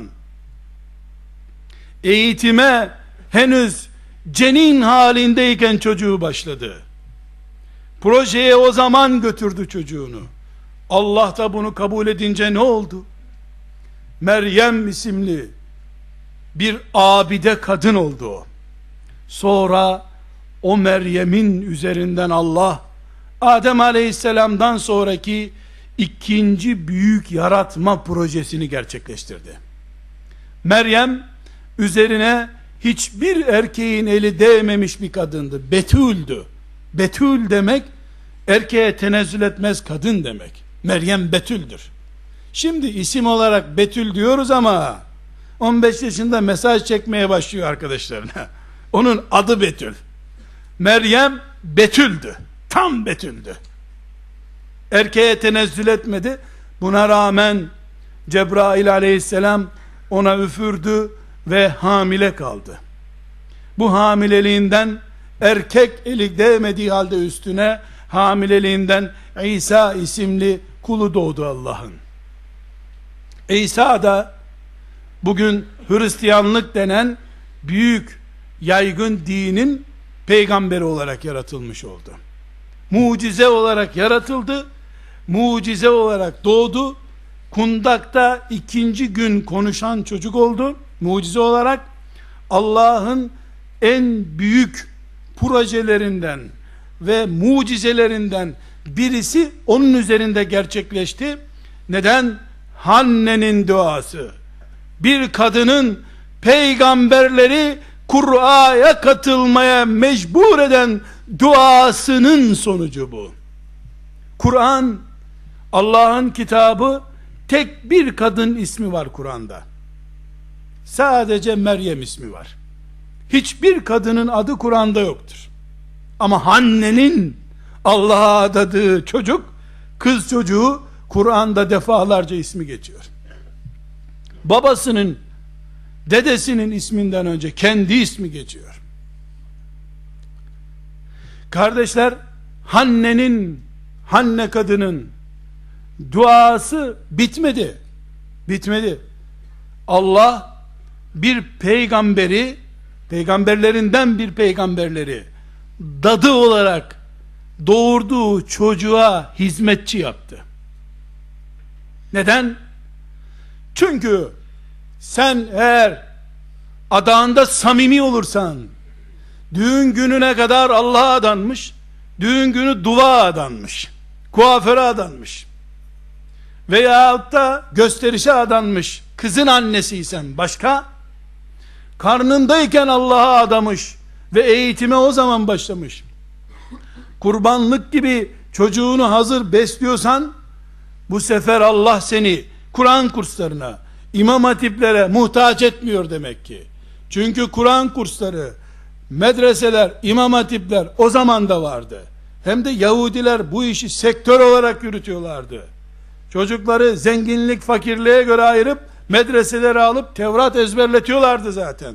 Eğitime henüz cenin halindeyken çocuğu başladı. Projeye o zaman götürdü çocuğunu. Allah da bunu kabul edince ne oldu? Meryem isimli bir abide kadın oldu o. Sonra o Meryem'in üzerinden Allah Adem Aleyhisselam'dan sonraki ikinci büyük yaratma projesini gerçekleştirdi. Meryem üzerine hiçbir erkeğin eli değmemiş bir kadındı. Betüldü. Betül demek erkeğe tenezzül etmez kadın demek. Meryem Betüldür. Şimdi isim olarak Betül diyoruz ama on beş yaşında mesaj çekmeye başlıyor arkadaşlarına. Onun adı Betül. Meryem Betüldü. Tam Betüldü. Erkeğe tenezzül etmedi. Buna rağmen Cebrail aleyhisselam ona üfürdü ve hamile kaldı. Bu hamileliğinden erkek eli değmediği halde üstüne hamileliğinden İsa isimli kulu doğdu Allah'ın. İsa da bugün Hristiyanlık denen büyük yaygın dinin peygamberi olarak yaratılmış oldu. Mucize olarak yaratıldı. Mucize olarak doğdu. Kundakta ikinci gün konuşan çocuk oldu. Mucize olarak Allah'ın en büyük projelerinden ve mucizelerinden birisi onun üzerinde gerçekleşti. Neden? Hanne'nin duası. Bir kadının peygamberleri Kur'an'a katılmaya mecbur eden duasının sonucu bu. Kur'an, Allah'ın kitabı, tek bir kadın ismi var Kur'an'da. Sadece Meryem ismi var. Hiçbir kadının adı Kur'an'da yoktur. Ama Hanne'nin Allah'a adadığı çocuk, kız çocuğu Kur'an'da defalarca ismi geçiyor. Babasının, dedesinin isminden önce kendi ismi geçiyor. Kardeşler, Hanne'nin, Hanne kadının duası bitmedi. Bitmedi. Allah bir peygamberi, peygamberlerinden bir peygamberleri dadı olarak doğurduğu çocuğa hizmetçi yaptı. Neden? Çünkü sen eğer adağında samimi olursan, düğün gününe kadar Allah'a adanmış, düğün günü dua adanmış, kuaföre adanmış veyahut da gösterişe adanmış kızın annesiysen başka, karnındayken Allah'a adamış ve eğitime o zaman başlamış, kurbanlık gibi çocuğunu hazır besliyorsan, bu sefer Allah seni Kur'an kurslarına, İmam hatiplere muhtaç etmiyor demek ki. Çünkü Kur'an kursları, medreseler, imam hatipler o zaman da vardı. Hem de Yahudiler bu işi sektör olarak yürütüyorlardı. Çocukları zenginlik, fakirliğe göre ayırıp medreselere alıp Tevrat ezberletiyorlardı zaten.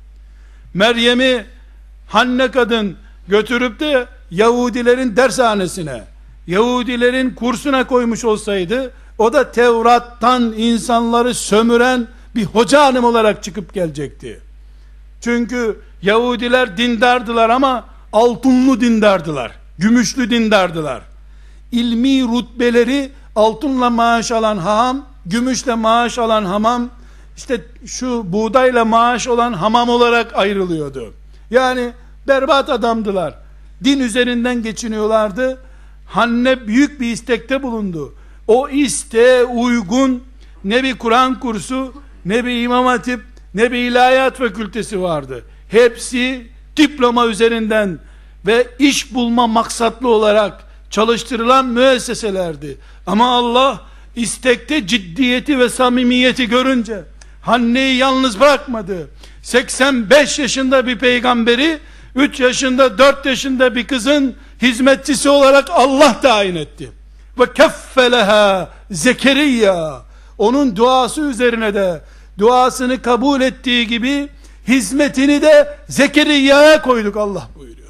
Meryem'i Hanne kadın götürüp de Yahudilerin dershanesine, Yahudilerin kursuna koymuş olsaydı, o da Tevrat'tan insanları sömüren bir hoca hanım olarak çıkıp gelecekti. Çünkü Yahudiler dindardılar ama altınlı dindardılar, gümüşlü dindardılar. İlmi rutbeleri altınla maaş alan hamam, gümüşle maaş alan hamam, işte şu buğdayla maaş olan hamam olarak ayrılıyordu. Yani berbat adamdılar. Din üzerinden geçiniyorlardı. Hanne büyük bir istekte bulundu. O isteğe uygun ne bir Kur'an kursu, ne bir İmam Hatip, ne bir ilahiyat fakültesi vardı. Hepsi diploma üzerinden ve iş bulma maksatlı olarak çalıştırılan müesseselerdi. Ama Allah istekte ciddiyeti ve samimiyeti görünce Hanne'yi yalnız bırakmadı. seksen beş yaşında bir peygamberi üç yaşında, dört yaşında bir kızın hizmetçisi olarak Allah tayin etti. Ve keffeleha Zekeriya, onun duası üzerine de duasını kabul ettiği gibi hizmetini de Zekeriya'ya koyduk Allah buyuruyor.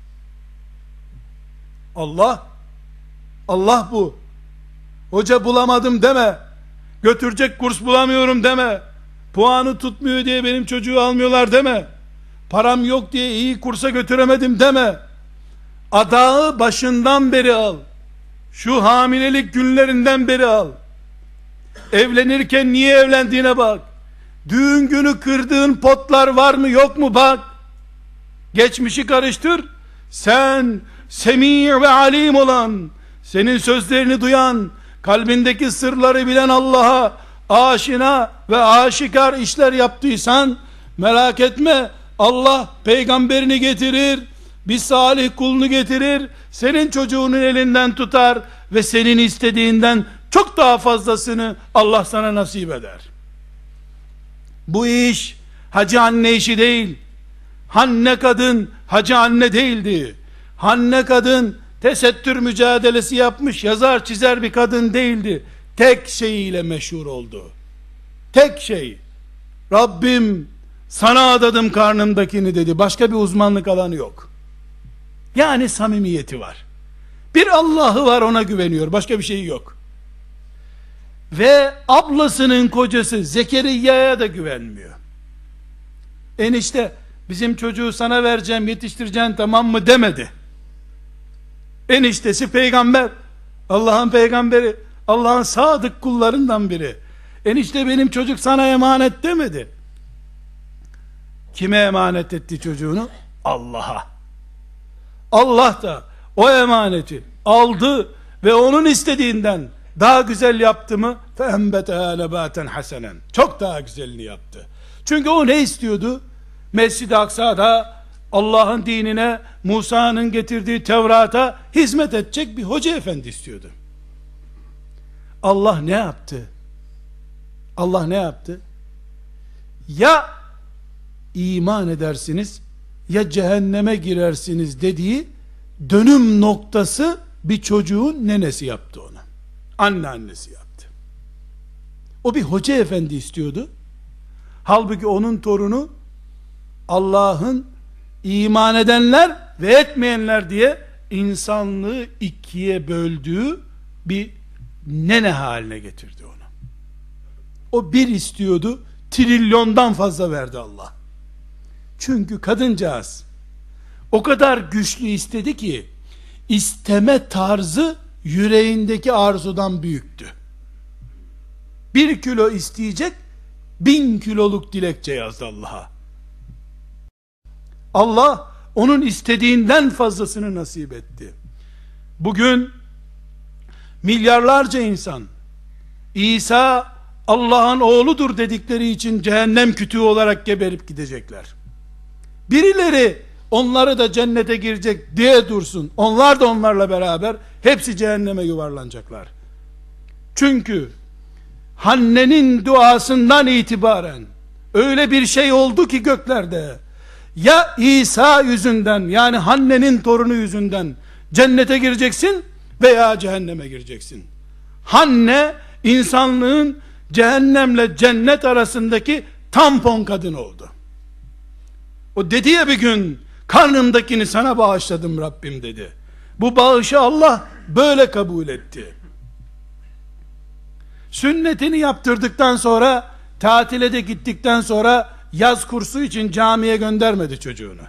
Allah Allah bu. Hoca bulamadım deme. Götürecek kurs bulamıyorum deme. Puanı tutmuyor diye benim çocuğu almıyorlar deme. Param yok diye iyi kursa götüremedim deme. Adağı başından beri al. Şu hamilelik günlerinden beri al. Evlenirken niye evlendiğine bak. Düğün günü kırdığın potlar var mı yok mu bak. Geçmişi karıştır. Sen semî ve alim olan, senin sözlerini duyan, kalbindeki sırları bilen Allah'a aşina ve aşikar işler yaptıysan merak etme, Allah peygamberini getirir, bir salih kulunu getirir, senin çocuğunun elinden tutar ve senin istediğinden çok daha fazlasını Allah sana nasip eder. Bu iş hacı anne işi değil. Hanne kadın hacı anne değildi. Hanne kadın tesettür mücadelesi yapmış yazar çizer bir kadın değildi. Tek şeyiyle meşhur oldu. Tek şey, Rabbim sana adadım karnımdakini dedi. Başka bir uzmanlık alanı yok. Yani samimiyeti var. Bir Allah'ı var, ona güveniyor. Başka bir şey yok. Ve ablasının kocası Zekeriya'ya da güvenmiyor. Enişte bizim çocuğu sana vereceğim, yetiştireceğim, tamam mı demedi. Eniştesi peygamber, Allah'ın peygamberi, Allah'ın sadık kullarından biri. Enişte benim çocuk sana emanet demedi. Kime emanet etti çocuğunu? Allah'a. Allah da o emaneti aldı ve onun istediğinden daha güzel yaptı mı? فَاَنْبَتَهَا نَبَاتًا حَسَنًا. Çok daha güzelini yaptı. Çünkü o ne istiyordu? Mescid-i Aksa'da Allah'ın dinine, Musa'nın getirdiği Tevrat'a hizmet edecek bir hoca efendi istiyordu. Allah ne yaptı? Allah ne yaptı? Ya iman edersiniz ya cehenneme girersiniz dediği dönüm noktası bir çocuğun nenesi yaptı ona. Anneannesi yaptı. O bir hoca efendi istiyordu. Halbuki onun torunu Allah'ın iman edenler ve etmeyenler diye insanlığı ikiye böldüğü bir nene haline getirdi onu. O bir istiyordu, trilyondan fazla verdi Allah. Çünkü kadıncağız o kadar güçlü istedi ki isteme tarzı yüreğindeki arzudan büyüktü. Bir kilo isteyecek, bin kiloluk dilekçe yazdı Allah'a. Allah onun istediğinden fazlasını nasip etti. Bugün milyarlarca insan İsa Allah'ın oğludur dedikleri için cehennem kütüğü olarak geberip gidecekler. Birileri onları da cennete girecek diye dursun, onlar da onlarla beraber hepsi cehenneme yuvarlanacaklar. Çünkü Hanne'nin duasından itibaren öyle bir şey oldu ki göklerde, ya İsa yüzünden, yani Hanne'nin torunu yüzünden cennete gireceksin veya cehenneme gireceksin. Hanne insanlığın cehennemle cennet arasındaki tampon kadın oldu. O dedi ya bir gün, karnımdakini sana bağışladım Rabbim dedi. Bu bağışı Allah böyle kabul etti. Sünnetini yaptırdıktan sonra, tatile de gittikten sonra yaz kursu için camiye göndermedi çocuğunu.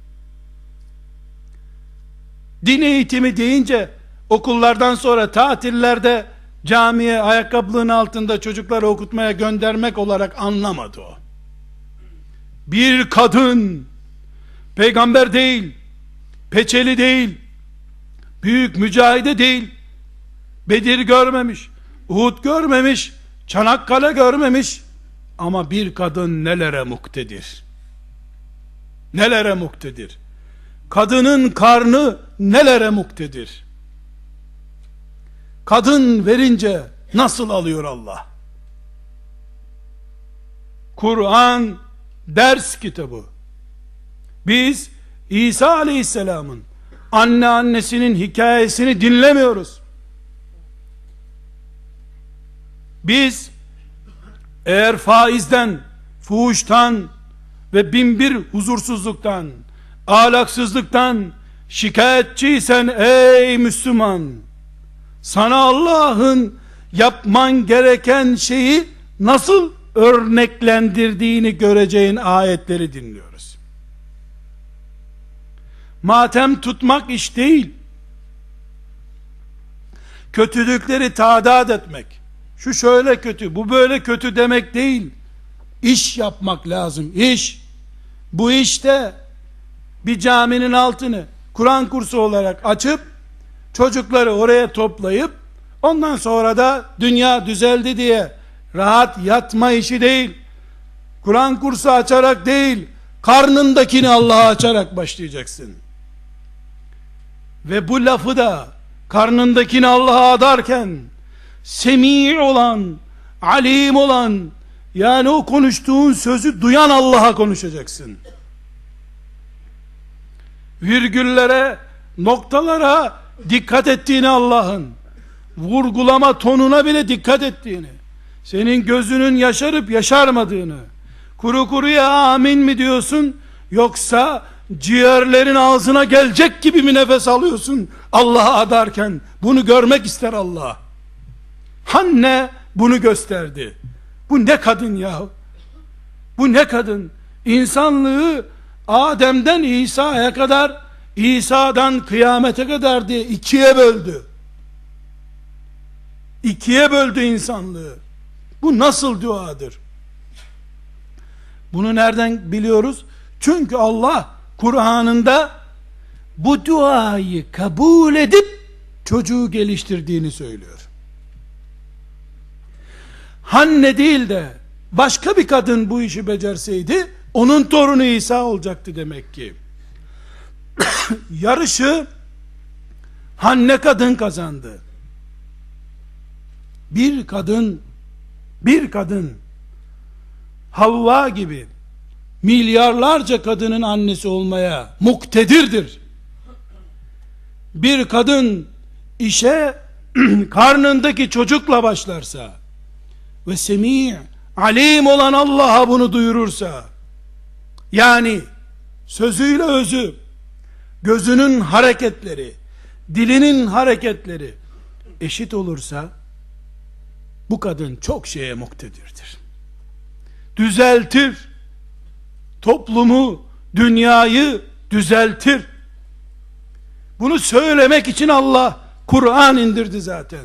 Din eğitimi deyince okullardan sonra tatillerde camiye ayakkabılığın altında çocukları okutmaya göndermek olarak anlamadı o. Bir kadın, peygamber değil, peçeli değil, büyük mücahide değil, Bedir görmemiş, Uhud görmemiş, Çanakkale görmemiş, ama bir kadın nelere muktedir, nelere muktedir, kadının karnı nelere muktedir, kadın verince nasıl alıyor Allah? Kur'an ders kitabı. Biz İsa aleyhisselamın anne annesinin hikayesini dinlemiyoruz. Biz Eğer faizden, fuhuştan ve binbir huzursuzluktan, ahlaksızlıktan şikayetçiysen ey Müslüman, sana Allah'ın yapman gereken şeyi nasıl örneklendirdiğini göreceğin ayetleri dinliyoruz. Matem tutmak iş değil. Kötülükleri tadat etmek, şu şöyle kötü, bu böyle kötü demek değil. İş yapmak lazım, iş. Bu işte bir caminin altını Kur'an kursu olarak açıp çocukları oraya toplayıp ondan sonra da dünya düzeldi diye rahat yatma işi değil. Kur'an kursu açarak değil, karnındakini Allah'a açarak başlayacaksın. Ve bu lafı da karnındakini Allah'a adarken semi olan, alim olan, yani o konuştuğun sözü duyan Allah'a konuşacaksın. Virgüllere, noktalara dikkat ettiğini, Allah'ın vurgulama tonuna bile dikkat ettiğini, senin gözünün yaşarıp yaşarmadığını, kuru kuruya amin mi diyorsun, yoksa ciğerlerin ağzına gelecek gibi mi nefes alıyorsun Allah'a adarken? Bunu görmek ister Allah. Hanne bunu gösterdi. Bu ne kadın ya? Bu ne kadın? İnsanlığı Adem'den İsa'ya kadar, İsa'dan kıyamete kadar diye ikiye böldü. İkiye böldü insanlığı. Bu nasıl duadır? Bunu nereden biliyoruz? Çünkü Allah Kur'an'ında bu duayı kabul edip çocuğu geliştirdiğini söylüyor. Hanne değil de başka bir kadın bu işi becerseydi onun torunu İsa olacaktı demek ki. Yarışı Hanne kadın kazandı. Bir kadın bir kadın Havva gibi milyarlarca kadının annesi olmaya muktedirdir. Bir kadın işe karnındaki çocukla başlarsa ve semi' alim olan Allah'a bunu duyurursa, yani sözüyle özü, gözünün hareketleri, dilinin hareketleri eşit olursa, bu kadın çok şeye muktedirdir. Düzeltir, toplumu, dünyayı düzeltir. Bunu söylemek için Allah Kur'an indirdi zaten.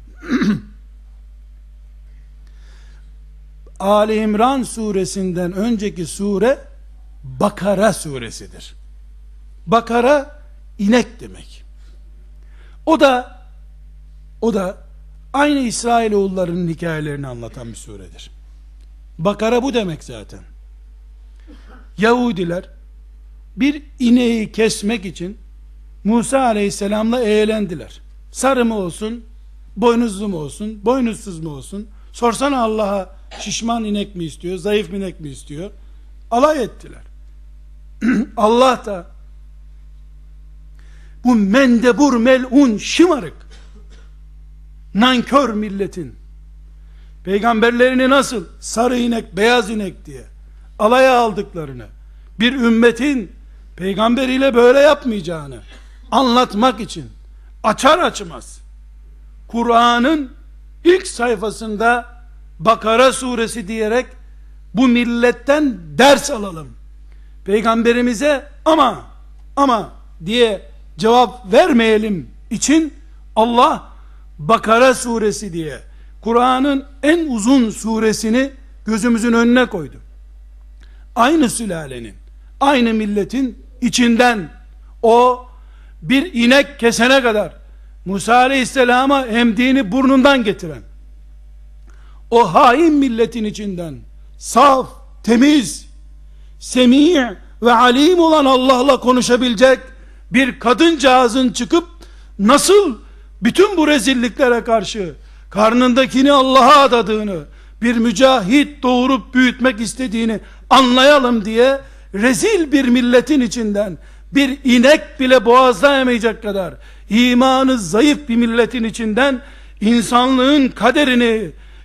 Ali İmran suresinden önceki sure Bakara suresidir. Bakara inek demek. O da o da aynı İsrailoğullarının hikayelerini anlatan bir suredir. Bakara bu demek zaten. Yahudiler bir ineği kesmek için Musa aleyhisselamla eğlendiler. Sarı mı olsun, boynuzlu mu olsun, boynuzsuz mu olsun? Sorsana Allah'a, şişman inek mi istiyor, zayıf inek mi istiyor? Alay ettiler. Allah da bu mendebur, melun, şımarık, nankör milletin peygamberlerini nasıl sarı inek, beyaz inek diye alaya aldıklarını, bir ümmetin peygamberiyle böyle yapmayacağını anlatmak için açar açmaz Kur'an'ın ilk sayfasında Bakara suresi diyerek bu milletten ders alalım, peygamberimize ama ama diye cevap vermeyelim için Allah Bakara suresi diye Kur'an'ın en uzun suresini gözümüzün önüne koydu. Aynı sülalenin, aynı milletin içinden o bir inek kesene kadar Musa aleyhisselama emdiğini burnundan getiren o hain milletin içinden saf, temiz, semi' ve alim olan Allah'la konuşabilecek bir kadıncağızın çıkıp nasıl bütün bu rezilliklere karşı karnındakini Allah'a adadığını, bir mücahit doğurup büyütmek istediğini anlayalım diye rezil bir milletin içinden bir inek bile boğazlayamayacak kadar imanı zayıf bir milletin içinden insanlığın kaderini,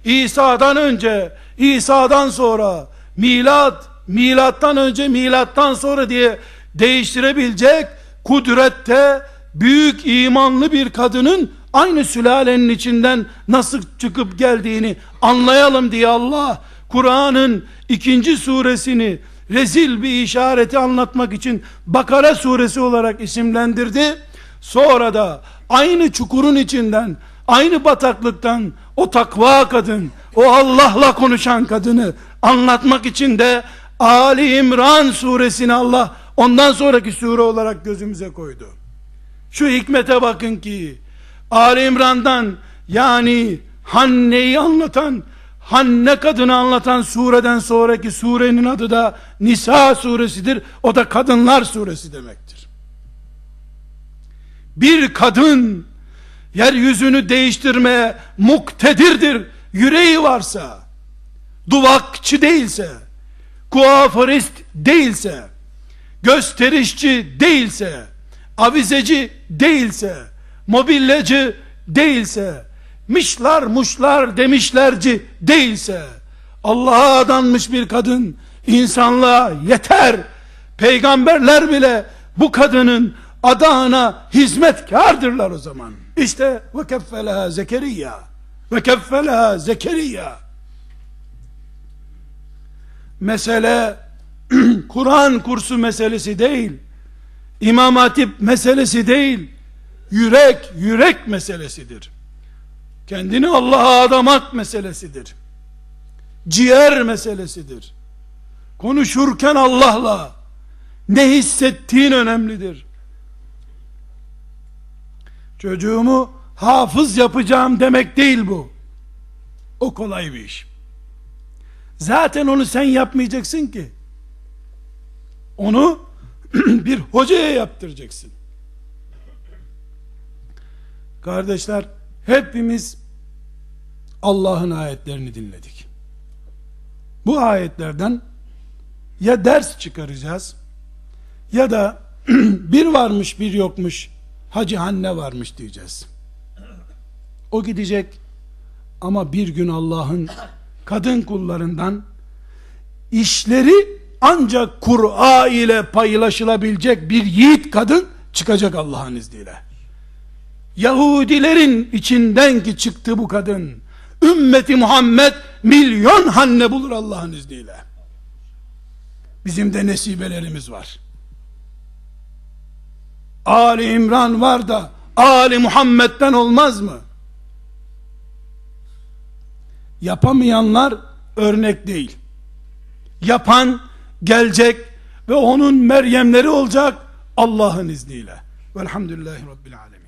İsa'dan önce, İsa'dan sonra, milat, milattan önce, milattan sonra diye değiştirebilecek kudrette büyük imanlı bir kadının aynı sülalenin içinden nasıl çıkıp geldiğini anlayalım diye Allah Kur'an'ın ikinci suresini rezil bir işareti anlatmak için Bakara suresi olarak isimlendirdi. Sonra da aynı çukurun içinden, aynı bataklıktan o takva kadın, o Allah'la konuşan kadını anlatmak için de Ali İmran suresini Allah ondan sonraki sure olarak gözümüze koydu. Şu hikmete bakın ki Ali İmran'dan, yani Hanne'yi anlatan, Hanne kadını anlatan sureden sonraki surenin adı da Nisa suresidir. O da kadınlar suresi demektir. Bir kadın yeryüzünü değiştirmeye muktedirdir. Yüreği varsa, duvakçı değilse, kuaförist değilse, gösterişçi değilse, avizeci değilse, mobilyacı değilse, mışlar muşlar demişlerci değilse, Allah'a adanmış bir kadın insanlığa yeter. Peygamberler bile bu kadının adağına hizmetkardırlar o zaman. İşte ve keffeleha Zekeriya ve keffeleha Zekeriya. Mesele Kur'an kursu meselesi değil, İmam Hatip meselesi değil, yürek yürek meselesidir. Kendini Allah'a adamak meselesidir. Ciğer meselesidir. Konuşurken Allah'la ne hissettiğin önemlidir. Çocuğumu hafız yapacağım demek değil bu. O kolay bir iş. Zaten onu sen yapmayacaksın ki. Onu bir hocaya yaptıracaksın. Kardeşler, hepimiz Allah'ın ayetlerini dinledik. Bu ayetlerden ya ders çıkaracağız ya da bir varmış bir yokmuş, Hacı Hanne varmış diyeceğiz. O gidecek ama bir gün Allah'ın kadın kullarından işleri ancak Kur'an ile paylaşılabilecek bir yiğit kadın çıkacak Allah'ın izniyle. Yahudilerin içinden ki çıktı bu kadın, ümmeti Muhammed milyon Hanne bulur Allah'ın izniyle. Bizim de nesibelerimiz var. Ali İmran var da Ali Muhammed'den olmaz mı? Yapamayanlar örnek değil. Yapan gelecek ve onun Meryemleri olacak Allah'ın izniyle. Velhamdülillahi Rabbil Alemin.